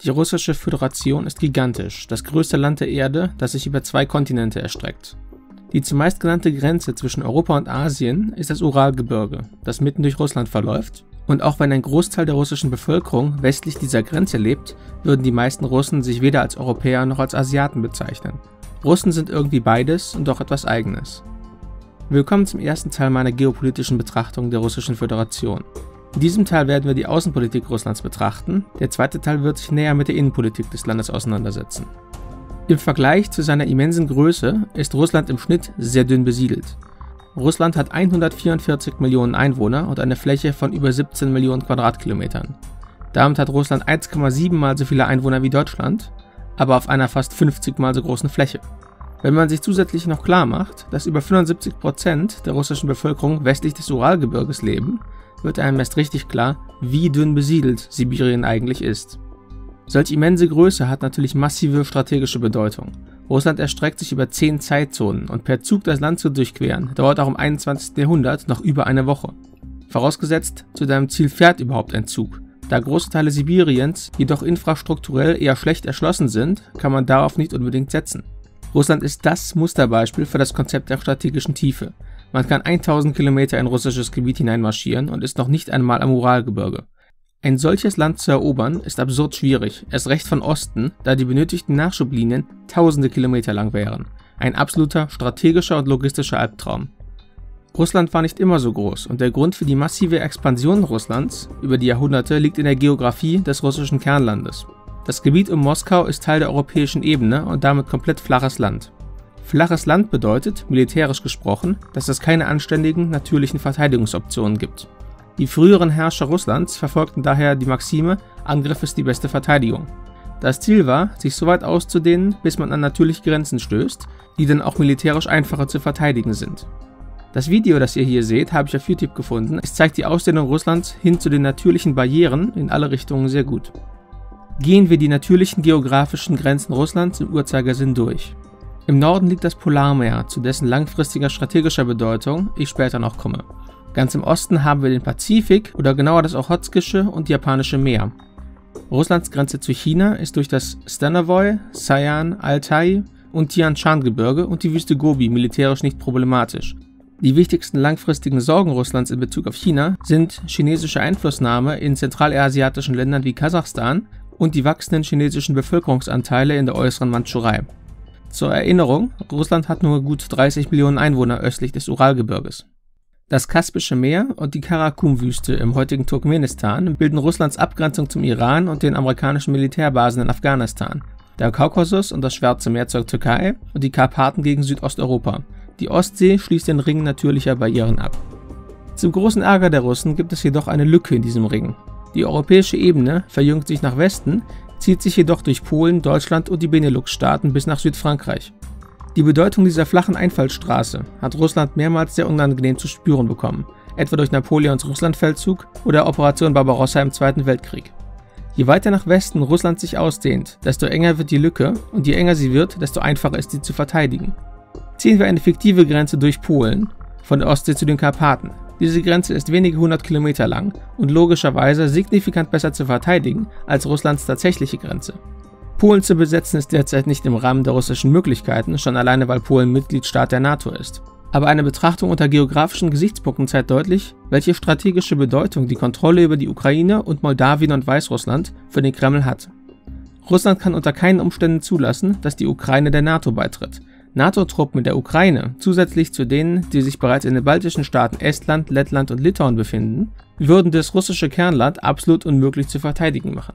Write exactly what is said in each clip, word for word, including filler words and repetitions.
Die Russische Föderation ist gigantisch, das größte Land der Erde, das sich über zwei Kontinente erstreckt. Die zumeist genannte Grenze zwischen Europa und Asien ist das Uralgebirge, das mitten durch Russland verläuft, und auch wenn ein Großteil der russischen Bevölkerung westlich dieser Grenze lebt, würden die meisten Russen sich weder als Europäer noch als Asiaten bezeichnen. Russen sind irgendwie beides und doch etwas Eigenes. Willkommen zum ersten Teil meiner geopolitischen Betrachtung der Russischen Föderation. In diesem Teil werden wir die Außenpolitik Russlands betrachten, der zweite Teil wird sich näher mit der Innenpolitik des Landes auseinandersetzen. Im Vergleich zu seiner immensen Größe ist Russland im Schnitt sehr dünn besiedelt. Russland hat hundertvierundvierzig Millionen Einwohner und eine Fläche von über siebzehn Millionen Quadratkilometern. Damit hat Russland eins Komma sieben mal so viele Einwohner wie Deutschland, aber auf einer fast fünfzig mal so großen Fläche. Wenn man sich zusätzlich noch klar macht, dass über fünfundsiebzig Prozent der russischen Bevölkerung westlich des Uralgebirges leben, wird einem erst richtig klar, wie dünn besiedelt Sibirien eigentlich ist. Solch immense Größe hat natürlich massive strategische Bedeutung. Russland erstreckt sich über zehn Zeitzonen und per Zug das Land zu durchqueren dauert auch im einundzwanzigsten Jahrhundert noch über eine Woche. Vorausgesetzt, zu deinem Ziel fährt überhaupt ein Zug. Da große Teile Sibiriens jedoch infrastrukturell eher schlecht erschlossen sind, kann man darauf nicht unbedingt setzen. Russland ist das Musterbeispiel für das Konzept der strategischen Tiefe. Man kann tausend Kilometer in russisches Gebiet hineinmarschieren und ist noch nicht einmal am Uralgebirge. Ein solches Land zu erobern ist absurd schwierig, erst recht von Osten, da die benötigten Nachschublinien tausende Kilometer lang wären. Ein absoluter strategischer und logistischer Albtraum. Russland war nicht immer so groß und der Grund für die massive Expansion Russlands über die Jahrhunderte liegt in der Geografie des russischen Kernlandes. Das Gebiet um Moskau ist Teil der europäischen Ebene und damit komplett flaches Land. Flaches Land bedeutet, militärisch gesprochen, dass es keine anständigen, natürlichen Verteidigungsoptionen gibt. Die früheren Herrscher Russlands verfolgten daher die Maxime, Angriff ist die beste Verteidigung. Das Ziel war, sich so weit auszudehnen, bis man an natürliche Grenzen stößt, die dann auch militärisch einfacher zu verteidigen sind. Das Video, das ihr hier seht, habe ich auf YouTube gefunden. Es zeigt die Ausdehnung Russlands hin zu den natürlichen Barrieren in alle Richtungen sehr gut. Gehen wir die natürlichen geografischen Grenzen Russlands im Uhrzeigersinn durch. Im Norden liegt das Polarmeer, zu dessen langfristiger strategischer Bedeutung ich später noch komme. Ganz im Osten haben wir den Pazifik oder genauer das Ochotskische und Japanische Meer. Russlands Grenze zu China ist durch das Stanovoy, Sayan, Altai und Tian-Shan-Gebirge und die Wüste Gobi militärisch nicht problematisch. Die wichtigsten langfristigen Sorgen Russlands in Bezug auf China sind chinesische Einflussnahme in zentralasiatischen Ländern wie Kasachstan und die wachsenden chinesischen Bevölkerungsanteile in der äußeren Mandschurei. Zur Erinnerung, Russland hat nur gut dreißig Millionen Einwohner östlich des Uralgebirges. Das Kaspische Meer und die Karakum-Wüste im heutigen Turkmenistan bilden Russlands Abgrenzung zum Iran und den amerikanischen Militärbasen in Afghanistan, der Kaukasus und das Schwarze Meer zur Türkei und die Karpaten gegen Südosteuropa. Die Ostsee schließt den Ring natürlicher Barrieren ab. Zum großen Ärger der Russen gibt es jedoch eine Lücke in diesem Ring. Die europäische Ebene verjüngt sich nach Westen, zieht sich jedoch durch Polen, Deutschland und die Benelux-Staaten bis nach Südfrankreich. Die Bedeutung dieser flachen Einfallstraße hat Russland mehrmals sehr unangenehm zu spüren bekommen, etwa durch Napoleons Russlandfeldzug oder Operation Barbarossa im Zweiten Weltkrieg. Je weiter nach Westen Russland sich ausdehnt, desto enger wird die Lücke und je enger sie wird, desto einfacher ist sie zu verteidigen. Ziehen wir eine fiktive Grenze durch Polen, von der Ostsee zu den Karpaten. Diese Grenze ist wenige hundert Kilometer lang und logischerweise signifikant besser zu verteidigen als Russlands tatsächliche Grenze. Polen zu besetzen ist derzeit nicht im Rahmen der russischen Möglichkeiten, schon alleine weil Polen Mitgliedstaat der NATO ist. Aber eine Betrachtung unter geografischen Gesichtspunkten zeigt deutlich, welche strategische Bedeutung die Kontrolle über die Ukraine und Moldawien und Weißrussland für den Kreml hat. Russland kann unter keinen Umständen zulassen, dass die Ukraine der NATO beitritt. NATO-Truppen in der Ukraine, zusätzlich zu denen, die sich bereits in den baltischen Staaten Estland, Lettland und Litauen befinden, würden das russische Kernland absolut unmöglich zu verteidigen machen.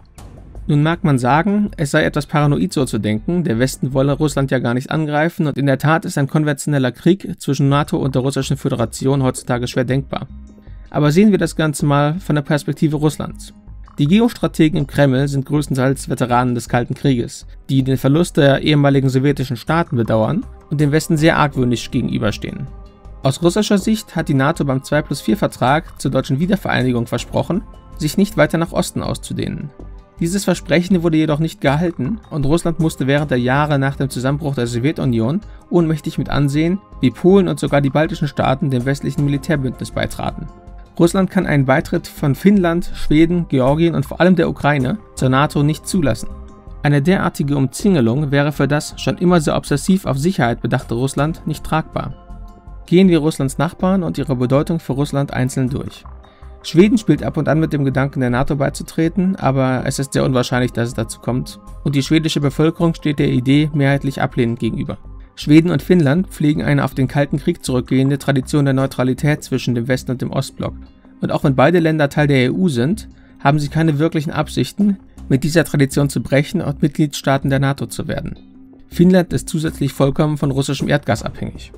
Nun mag man sagen, es sei etwas paranoid so zu denken, der Westen wolle Russland ja gar nicht angreifen und in der Tat ist ein konventioneller Krieg zwischen NATO und der Russischen Föderation heutzutage schwer denkbar. Aber sehen wir das Ganze mal von der Perspektive Russlands. Die Geostrategen im Kreml sind größtenteils Veteranen des Kalten Krieges, die den Verlust der ehemaligen sowjetischen Staaten bedauern und dem Westen sehr argwöhnisch gegenüberstehen. Aus russischer Sicht hat die NATO beim zwei plus vier Vertrag zur deutschen Wiedervereinigung versprochen, sich nicht weiter nach Osten auszudehnen. Dieses Versprechen wurde jedoch nicht gehalten und Russland musste während der Jahre nach dem Zusammenbruch der Sowjetunion ohnmächtig mit ansehen, wie Polen und sogar die baltischen Staaten dem westlichen Militärbündnis beitraten. Russland kann einen Beitritt von Finnland, Schweden, Georgien und vor allem der Ukraine zur NATO nicht zulassen. Eine derartige Umzingelung wäre für das schon immer so obsessiv auf Sicherheit bedachte Russland nicht tragbar. Gehen wir Russlands Nachbarn und ihre Bedeutung für Russland einzeln durch. Schweden spielt ab und an mit dem Gedanken, der NATO beizutreten, aber es ist sehr unwahrscheinlich, dass es dazu kommt, und die schwedische Bevölkerung steht der Idee mehrheitlich ablehnend gegenüber. Schweden und Finnland pflegen eine auf den Kalten Krieg zurückgehende Tradition der Neutralität zwischen dem Westen und dem Ostblock. Und auch wenn beide Länder Teil der E U sind, haben sie keine wirklichen Absichten, mit dieser Tradition zu brechen und Mitgliedstaaten der NATO zu werden. Finnland ist zusätzlich vollkommen von russischem Erdgas abhängig.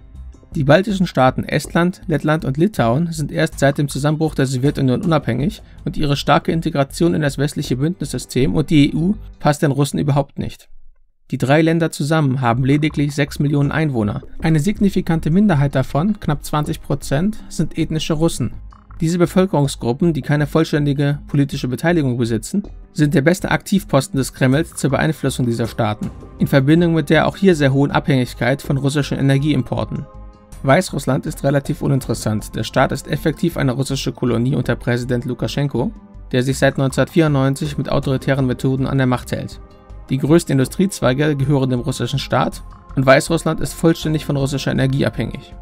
Die baltischen Staaten Estland, Lettland und Litauen sind erst seit dem Zusammenbruch der Sowjetunion unabhängig und ihre starke Integration in das westliche Bündnissystem und die E U passt den Russen überhaupt nicht. Die drei Länder zusammen haben lediglich sechs Millionen Einwohner. Eine signifikante Minderheit davon, knapp zwanzig Prozent, sind ethnische Russen. Diese Bevölkerungsgruppen, die keine vollständige politische Beteiligung besitzen, sind der beste Aktivposten des Kremls zur Beeinflussung dieser Staaten, in Verbindung mit der auch hier sehr hohen Abhängigkeit von russischen Energieimporten. Weißrussland ist relativ uninteressant. Der Staat ist effektiv eine russische Kolonie unter Präsident Lukaschenko, der sich seit neunzehnhundertvierundneunzig mit autoritären Methoden an der Macht hält. Die größten Industriezweige gehören dem russischen Staat und Weißrussland ist vollständig von russischer Energie abhängig.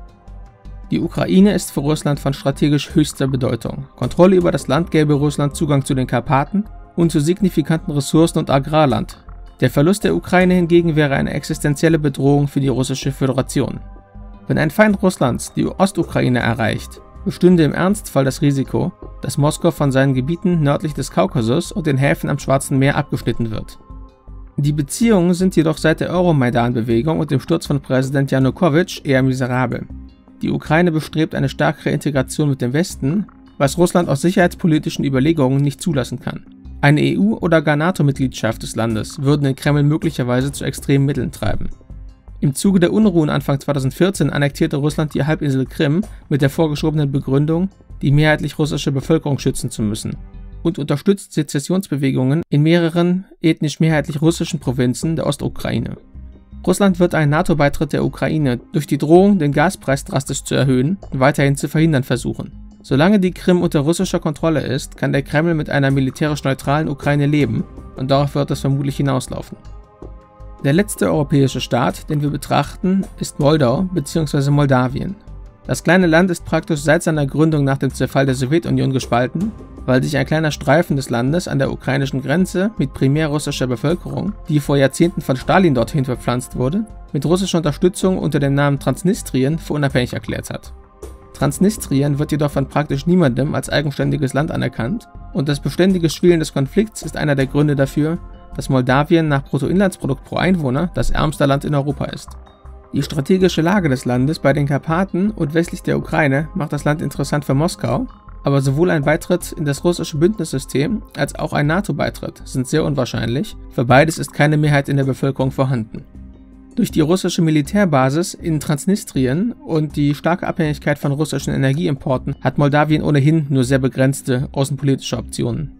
Die Ukraine ist für Russland von strategisch höchster Bedeutung. Kontrolle über das Land gäbe Russland Zugang zu den Karpaten und zu signifikanten Ressourcen und Agrarland. Der Verlust der Ukraine hingegen wäre eine existenzielle Bedrohung für die russische Föderation. Wenn ein Feind Russlands die Ostukraine erreicht, bestünde im Ernstfall das Risiko, dass Moskau von seinen Gebieten nördlich des Kaukasus und den Häfen am Schwarzen Meer abgeschnitten wird. Die Beziehungen sind jedoch seit der Euromaidan-Bewegung und dem Sturz von Präsident Janukowitsch eher miserabel. Die Ukraine bestrebt eine stärkere Integration mit dem Westen, was Russland aus sicherheitspolitischen Überlegungen nicht zulassen kann. Eine E U- oder gar NATO-Mitgliedschaft des Landes würden den Kreml möglicherweise zu extremen Mitteln treiben. Im Zuge der Unruhen Anfang zweitausendvierzehn annektierte Russland die Halbinsel Krim mit der vorgeschobenen Begründung, die mehrheitlich russische Bevölkerung schützen zu müssen, und unterstützt Sezessionsbewegungen in mehreren ethnisch mehrheitlich russischen Provinzen der Ostukraine. Russland wird einen NATO-Beitritt der Ukraine durch die Drohung, den Gaspreis drastisch zu erhöhen, weiterhin zu verhindern versuchen. Solange die Krim unter russischer Kontrolle ist, kann der Kreml mit einer militärisch neutralen Ukraine leben, und darauf wird es vermutlich hinauslaufen. Der letzte europäische Staat, den wir betrachten, ist Moldau bzw. Moldawien. Das kleine Land ist praktisch seit seiner Gründung nach dem Zerfall der Sowjetunion gespalten, weil sich ein kleiner Streifen des Landes an der ukrainischen Grenze mit primär russischer Bevölkerung, die vor Jahrzehnten von Stalin dorthin verpflanzt wurde, mit russischer Unterstützung unter dem Namen Transnistrien für unabhängig erklärt hat. Transnistrien wird jedoch von praktisch niemandem als eigenständiges Land anerkannt und das beständige Schwelen des Konflikts ist einer der Gründe dafür, dass Moldawien nach Bruttoinlandsprodukt pro Einwohner das ärmste Land in Europa ist. Die strategische Lage des Landes bei den Karpaten und westlich der Ukraine macht das Land interessant für Moskau, aber sowohl ein Beitritt in das russische Bündnissystem als auch ein NATO-Beitritt sind sehr unwahrscheinlich, für beides ist keine Mehrheit in der Bevölkerung vorhanden. Durch die russische Militärbasis in Transnistrien und die starke Abhängigkeit von russischen Energieimporten hat Moldawien ohnehin nur sehr begrenzte außenpolitische Optionen.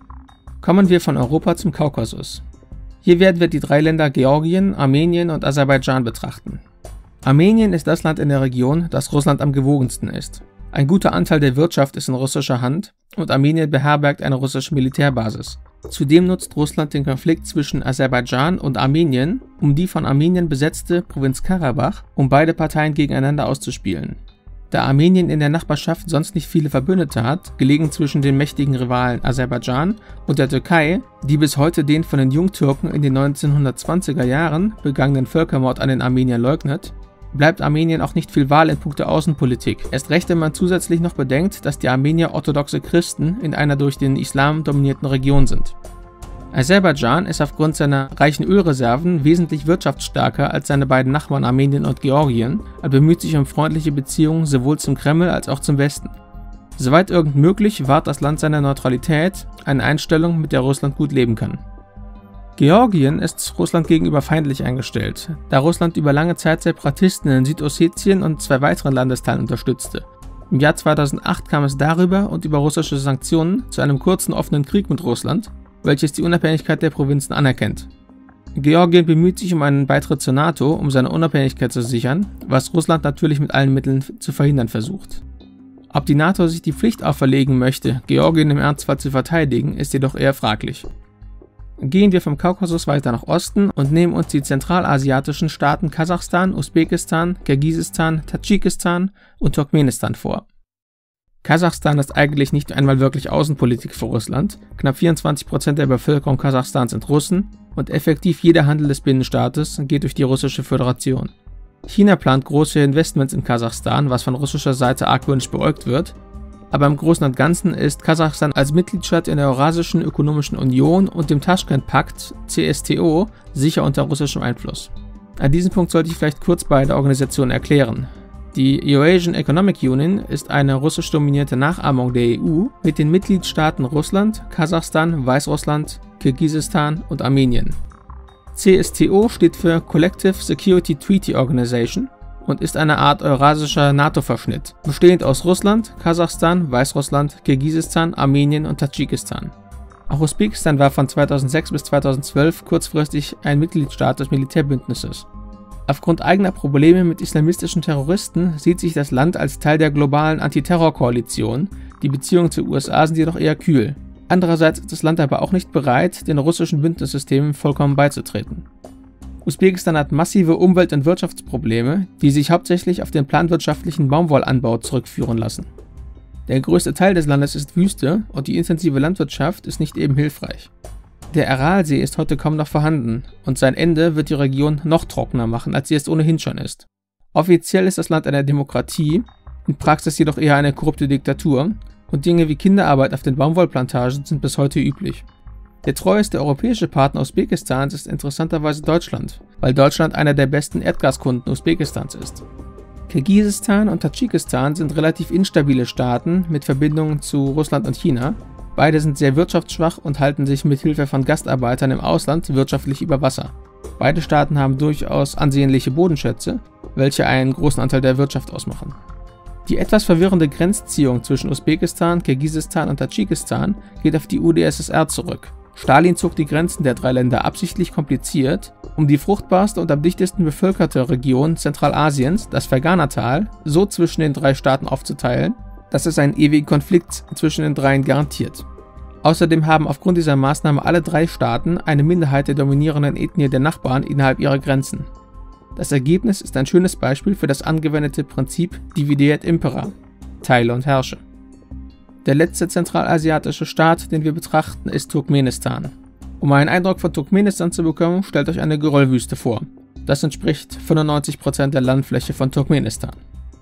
Kommen wir von Europa zum Kaukasus. Hier werden wir die drei Länder Georgien, Armenien und Aserbaidschan betrachten. Armenien ist das Land in der Region, das Russland am gewogensten ist. Ein guter Anteil der Wirtschaft ist in russischer Hand und Armenien beherbergt eine russische Militärbasis. Zudem nutzt Russland den Konflikt zwischen Aserbaidschan und Armenien, um die von Armenien besetzte Provinz Karabach, um beide Parteien gegeneinander auszuspielen. Da Armenien in der Nachbarschaft sonst nicht viele Verbündete hat, gelegen zwischen den mächtigen Rivalen Aserbaidschan und der Türkei, die bis heute den von den Jungtürken in den neunzehnhundertzwanziger Jahren begangenen Völkermord an den Armeniern leugnet, bleibt Armenien auch nicht viel Wahl in puncto Außenpolitik. Erst recht, wenn man zusätzlich noch bedenkt, dass die Armenier orthodoxe Christen in einer durch den Islam dominierten Region sind. Aserbaidschan ist aufgrund seiner reichen Ölreserven wesentlich wirtschaftsstärker als seine beiden Nachbarn Armenien und Georgien und bemüht sich um freundliche Beziehungen sowohl zum Kreml als auch zum Westen. Soweit irgend möglich wahrt das Land seine Neutralität, eine Einstellung, mit der Russland gut leben kann. Georgien ist Russland gegenüber feindlich eingestellt, da Russland über lange Zeit Separatisten in Südossetien und zwei weiteren Landesteilen unterstützte. Im Jahr zweitausendacht kam es darüber und über russische Sanktionen zu einem kurzen offenen Krieg mit Russland, welches die Unabhängigkeit der Provinzen anerkennt. Georgien bemüht sich um einen Beitritt zur NATO, um seine Unabhängigkeit zu sichern, was Russland natürlich mit allen Mitteln zu verhindern versucht. Ob die NATO sich die Pflicht auferlegen möchte, Georgien im Ernstfall zu verteidigen, ist jedoch eher fraglich. Gehen wir vom Kaukasus weiter nach Osten und nehmen uns die zentralasiatischen Staaten Kasachstan, Usbekistan, Kirgisistan, Tadschikistan und Turkmenistan vor. Kasachstan ist eigentlich nicht einmal wirklich Außenpolitik für Russland, knapp vierundzwanzig Prozent der Bevölkerung Kasachstans sind Russen und effektiv jeder Handel des Binnenstaates geht durch die Russische Föderation. China plant große Investments in Kasachstan, was von russischer Seite argwöhnisch beäugt wird, aber im Großen und Ganzen ist Kasachstan als Mitgliedstaat in der Eurasischen Ökonomischen Union und dem Taschkent-Pakt C S T O sicher unter russischem Einfluss. An diesem Punkt sollte ich vielleicht kurz beide Organisationen erklären. Die Eurasian Economic Union ist eine russisch dominierte Nachahmung der E U mit den Mitgliedstaaten Russland, Kasachstan, Weißrussland, Kirgisistan und Armenien. C S T O steht für Collective Security Treaty Organization und ist eine Art eurasischer NATO-Verschnitt, bestehend aus Russland, Kasachstan, Weißrussland, Kirgisistan, Armenien und Tadschikistan. Auch Usbekistan war von zweitausendsechs bis zweitausendzwölf kurzfristig ein Mitgliedstaat des Militärbündnisses. Aufgrund eigener Probleme mit islamistischen Terroristen sieht sich das Land als Teil der globalen Antiterror-Koalition, die Beziehungen zu U S A sind jedoch eher kühl. Andererseits ist das Land aber auch nicht bereit, den russischen Bündnissystemen vollkommen beizutreten. Usbekistan hat massive Umwelt- und Wirtschaftsprobleme, die sich hauptsächlich auf den planwirtschaftlichen Baumwollanbau zurückführen lassen. Der größte Teil des Landes ist Wüste und die intensive Landwirtschaft ist nicht eben hilfreich. Der Aralsee ist heute kaum noch vorhanden und sein Ende wird die Region noch trockener machen, als sie es ohnehin schon ist. Offiziell ist das Land eine Demokratie, in Praxis jedoch eher eine korrupte Diktatur und Dinge wie Kinderarbeit auf den Baumwollplantagen sind bis heute üblich. Der treueste europäische Partner Usbekistans ist interessanterweise Deutschland, weil Deutschland einer der besten Erdgaskunden Usbekistans ist. Kirgisistan und Tadschikistan sind relativ instabile Staaten mit Verbindungen zu Russland und China. Beide sind sehr wirtschaftsschwach und halten sich mit Hilfe von Gastarbeitern im Ausland wirtschaftlich über Wasser. Beide Staaten haben durchaus ansehnliche Bodenschätze, welche einen großen Anteil der Wirtschaft ausmachen. Die etwas verwirrende Grenzziehung zwischen Usbekistan, Kirgisistan und Tadschikistan geht auf die U d S S R zurück. Stalin zog die Grenzen der drei Länder absichtlich kompliziert, um die fruchtbarste und am dichtesten bevölkerte Region Zentralasiens, das Ferganatal, so zwischen den drei Staaten aufzuteilen, dass es einen ewigen Konflikt zwischen den dreien garantiert. Außerdem haben aufgrund dieser Maßnahme alle drei Staaten eine Minderheit der dominierenden Ethnie der Nachbarn innerhalb ihrer Grenzen. Das Ergebnis ist ein schönes Beispiel für das angewendete Prinzip Divide et Impera, teile und herrsche. Der letzte zentralasiatische Staat, den wir betrachten, ist Turkmenistan. Um einen Eindruck von Turkmenistan zu bekommen, stellt euch eine Geröllwüste vor. Das entspricht fünfundneunzig Prozent der Landfläche von Turkmenistan.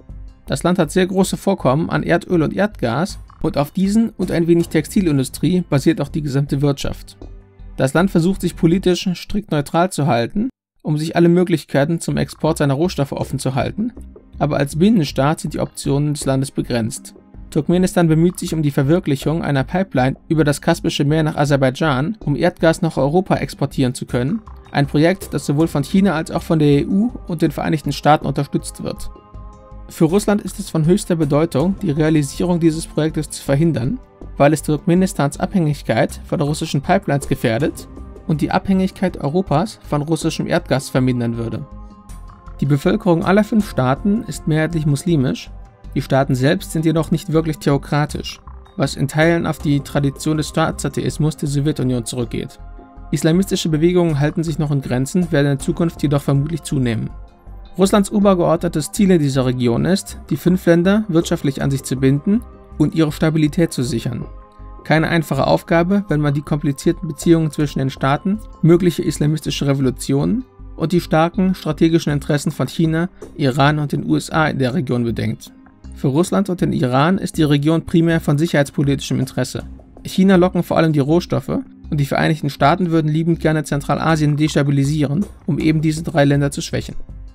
Das Land hat sehr große Vorkommen an Erdöl und Erdgas und auf diesen und ein wenig Textilindustrie basiert auch die gesamte Wirtschaft. Das Land versucht sich politisch strikt neutral zu halten, um sich alle Möglichkeiten zum Export seiner Rohstoffe offen zu halten, aber als Binnenstaat sind die Optionen des Landes begrenzt. Turkmenistan bemüht sich um die Verwirklichung einer Pipeline über das Kaspische Meer nach Aserbaidschan, um Erdgas nach Europa exportieren zu können, ein Projekt, das sowohl von China als auch von der E U und den Vereinigten Staaten unterstützt wird. Für Russland ist es von höchster Bedeutung, die Realisierung dieses Projektes zu verhindern, weil es Turkmenistans Abhängigkeit von russischen Pipelines gefährdet und die Abhängigkeit Europas von russischem Erdgas vermindern würde. Die Bevölkerung aller fünf Staaten ist mehrheitlich muslimisch, die Staaten selbst sind jedoch nicht wirklich theokratisch, was in Teilen auf die Tradition des Staatsatheismus der Sowjetunion zurückgeht. Islamistische Bewegungen halten sich noch in Grenzen, werden in Zukunft jedoch vermutlich zunehmen. Russlands übergeordnetes Ziel in dieser Region ist, die fünf Länder wirtschaftlich an sich zu binden und ihre Stabilität zu sichern. Keine einfache Aufgabe, wenn man die komplizierten Beziehungen zwischen den Staaten, mögliche islamistische Revolutionen und die starken strategischen Interessen von China, Iran und den U S A in der Region bedenkt. Für Russland und den Iran ist die Region primär von sicherheitspolitischem Interesse. China locken vor allem die Rohstoffe und die Vereinigten Staaten würden liebend gerne Zentralasien destabilisieren, um eben diese drei Länder zu schwächen.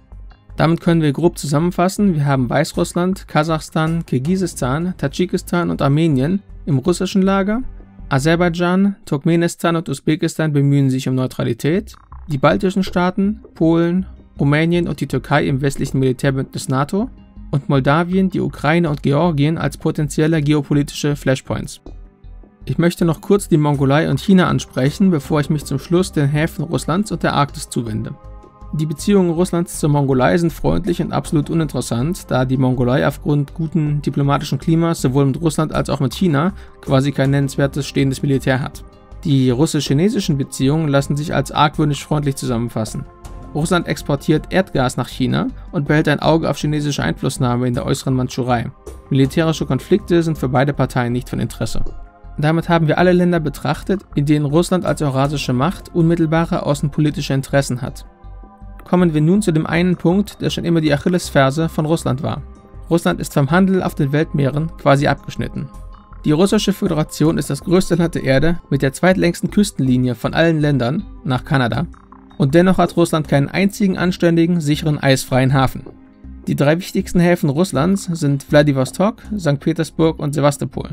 Damit können wir grob zusammenfassen, wir haben Weißrussland, Kasachstan, Kirgisistan, Tadschikistan und Armenien im russischen Lager, Aserbaidschan, Turkmenistan und Usbekistan bemühen sich um Neutralität, die baltischen Staaten, Polen, Rumänien und die Türkei im westlichen Militärbündnis NATO und Moldawien, die Ukraine und Georgien als potenzielle geopolitische Flashpoints. Ich möchte noch kurz die Mongolei und China ansprechen, bevor ich mich zum Schluss den Häfen Russlands und der Arktis zuwende. Die Beziehungen Russlands zur Mongolei sind freundlich und absolut uninteressant, da die Mongolei aufgrund guten diplomatischen Klimas sowohl mit Russland als auch mit China quasi kein nennenswertes stehendes Militär hat. Die russisch-chinesischen Beziehungen lassen sich als argwöhnisch freundlich zusammenfassen. Russland exportiert Erdgas nach China und behält ein Auge auf chinesische Einflussnahme in der äußeren Mandschurei. Militärische Konflikte sind für beide Parteien nicht von Interesse. Damit haben wir alle Länder betrachtet, in denen Russland als eurasische Macht unmittelbare außenpolitische Interessen hat. Kommen wir nun zu dem einen Punkt, der schon immer die Achillesferse von Russland war. Russland ist vom Handel auf den Weltmeeren quasi abgeschnitten. Die Russische Föderation ist das größte Land der Erde mit der zweitlängsten Küstenlinie von allen Ländern nach Kanada und dennoch hat Russland keinen einzigen anständigen, sicheren, eisfreien Hafen. Die drei wichtigsten Häfen Russlands sind Wladiwostok, Sankt Petersburg und Sewastopol.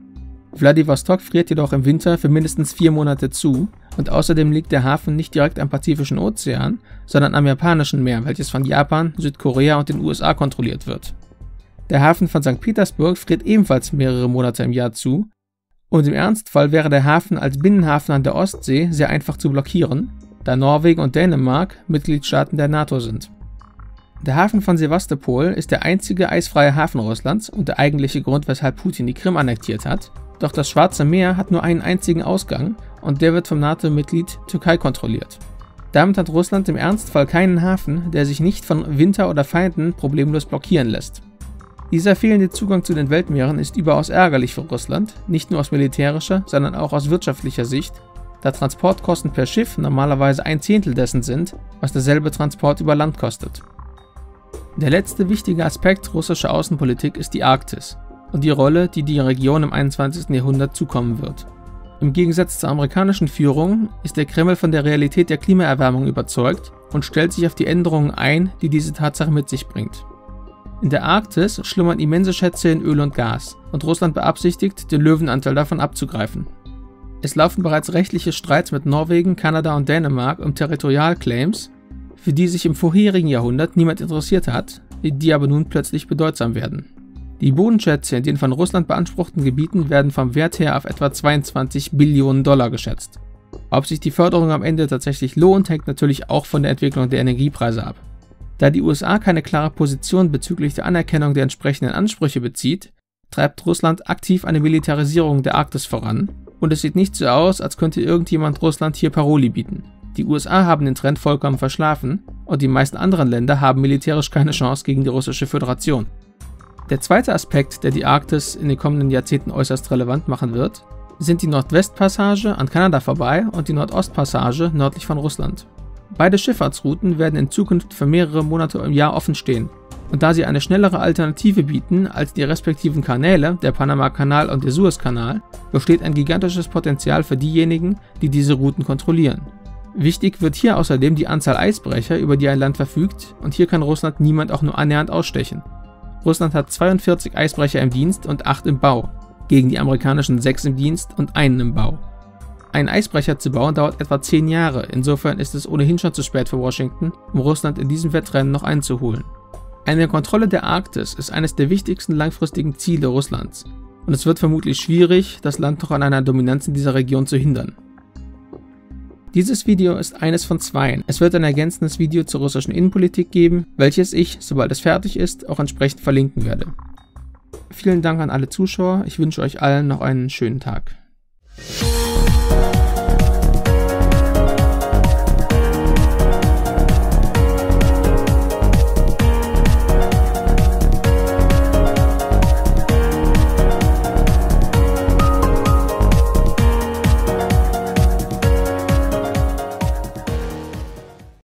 Wladiwostok friert jedoch im Winter für mindestens vier Monate zu und außerdem liegt der Hafen nicht direkt am Pazifischen Ozean, sondern am Japanischen Meer, welches von Japan, Südkorea und den U S A kontrolliert wird. Der Hafen von Sankt Petersburg friert ebenfalls mehrere Monate im Jahr zu und im Ernstfall wäre der Hafen als Binnenhafen an der Ostsee sehr einfach zu blockieren, da Norwegen und Dänemark Mitgliedstaaten der NATO sind. Der Hafen von Sewastopol ist der einzige eisfreie Hafen Russlands und der eigentliche Grund, weshalb Putin die Krim annektiert hat. Doch das Schwarze Meer hat nur einen einzigen Ausgang und der wird vom NATO-Mitglied Türkei kontrolliert. Damit hat Russland im Ernstfall keinen Hafen, der sich nicht von Winter oder Feinden problemlos blockieren lässt. Dieser fehlende Zugang zu den Weltmeeren ist überaus ärgerlich für Russland, nicht nur aus militärischer, sondern auch aus wirtschaftlicher Sicht, da Transportkosten per Schiff normalerweise ein Zehntel dessen sind, was derselbe Transport über Land kostet. Der letzte wichtige Aspekt russischer Außenpolitik ist die Arktis und die Rolle, die die Region im einundzwanzigsten Jahrhundert zukommen wird. Im Gegensatz zur amerikanischen Führung ist der Kreml von der Realität der Klimaerwärmung überzeugt und stellt sich auf die Änderungen ein, die diese Tatsache mit sich bringt. In der Arktis schlummern immense Schätze in Öl und Gas und Russland beabsichtigt, den Löwenanteil davon abzugreifen. Es laufen bereits rechtliche Streits mit Norwegen, Kanada und Dänemark um Territorialclaims, für die sich im vorherigen Jahrhundert niemand interessiert hat, die aber nun plötzlich bedeutsam werden. Die Bodenschätze in den von Russland beanspruchten Gebieten werden vom Wert her auf etwa zweiundzwanzig Billionen Dollar geschätzt. Ob sich die Förderung am Ende tatsächlich lohnt, hängt natürlich auch von der Entwicklung der Energiepreise ab. Da die U S A keine klare Position bezüglich der Anerkennung der entsprechenden Ansprüche bezieht, treibt Russland aktiv eine Militarisierung der Arktis voran und es sieht nicht so aus, als könnte irgendjemand Russland hier Paroli bieten. Die U S A haben den Trend vollkommen verschlafen und die meisten anderen Länder haben militärisch keine Chance gegen die Russische Föderation. Der zweite Aspekt, der die Arktis in den kommenden Jahrzehnten äußerst relevant machen wird, sind die Nordwestpassage an Kanada vorbei und die Nordostpassage nördlich von Russland. Beide Schifffahrtsrouten werden in Zukunft für mehrere Monate im Jahr offen stehen und da sie eine schnellere Alternative bieten als die respektiven Kanäle, der Panama-Kanal und der Suezkanal, besteht ein gigantisches Potenzial für diejenigen, die diese Routen kontrollieren. Wichtig wird hier außerdem die Anzahl Eisbrecher, über die ein Land verfügt, und hier kann Russland niemand auch nur annähernd ausstechen. Russland hat zweiundvierzig Eisbrecher im Dienst und acht im Bau, gegen die amerikanischen sechs im Dienst und einen im Bau. Einen Eisbrecher zu bauen dauert etwa zehn Jahre, insofern ist es ohnehin schon zu spät für Washington, um Russland in diesem Wettrennen noch einzuholen. Eine Kontrolle der Arktis ist eines der wichtigsten langfristigen Ziele Russlands und es wird vermutlich schwierig, das Land noch an einer Dominanz in dieser Region zu hindern. Dieses Video ist eines von zweien. Es wird ein ergänzendes Video zur russischen Innenpolitik geben, welches ich, sobald es fertig ist, auch entsprechend verlinken werde. Vielen Dank an alle Zuschauer, ich wünsche euch allen noch einen schönen Tag.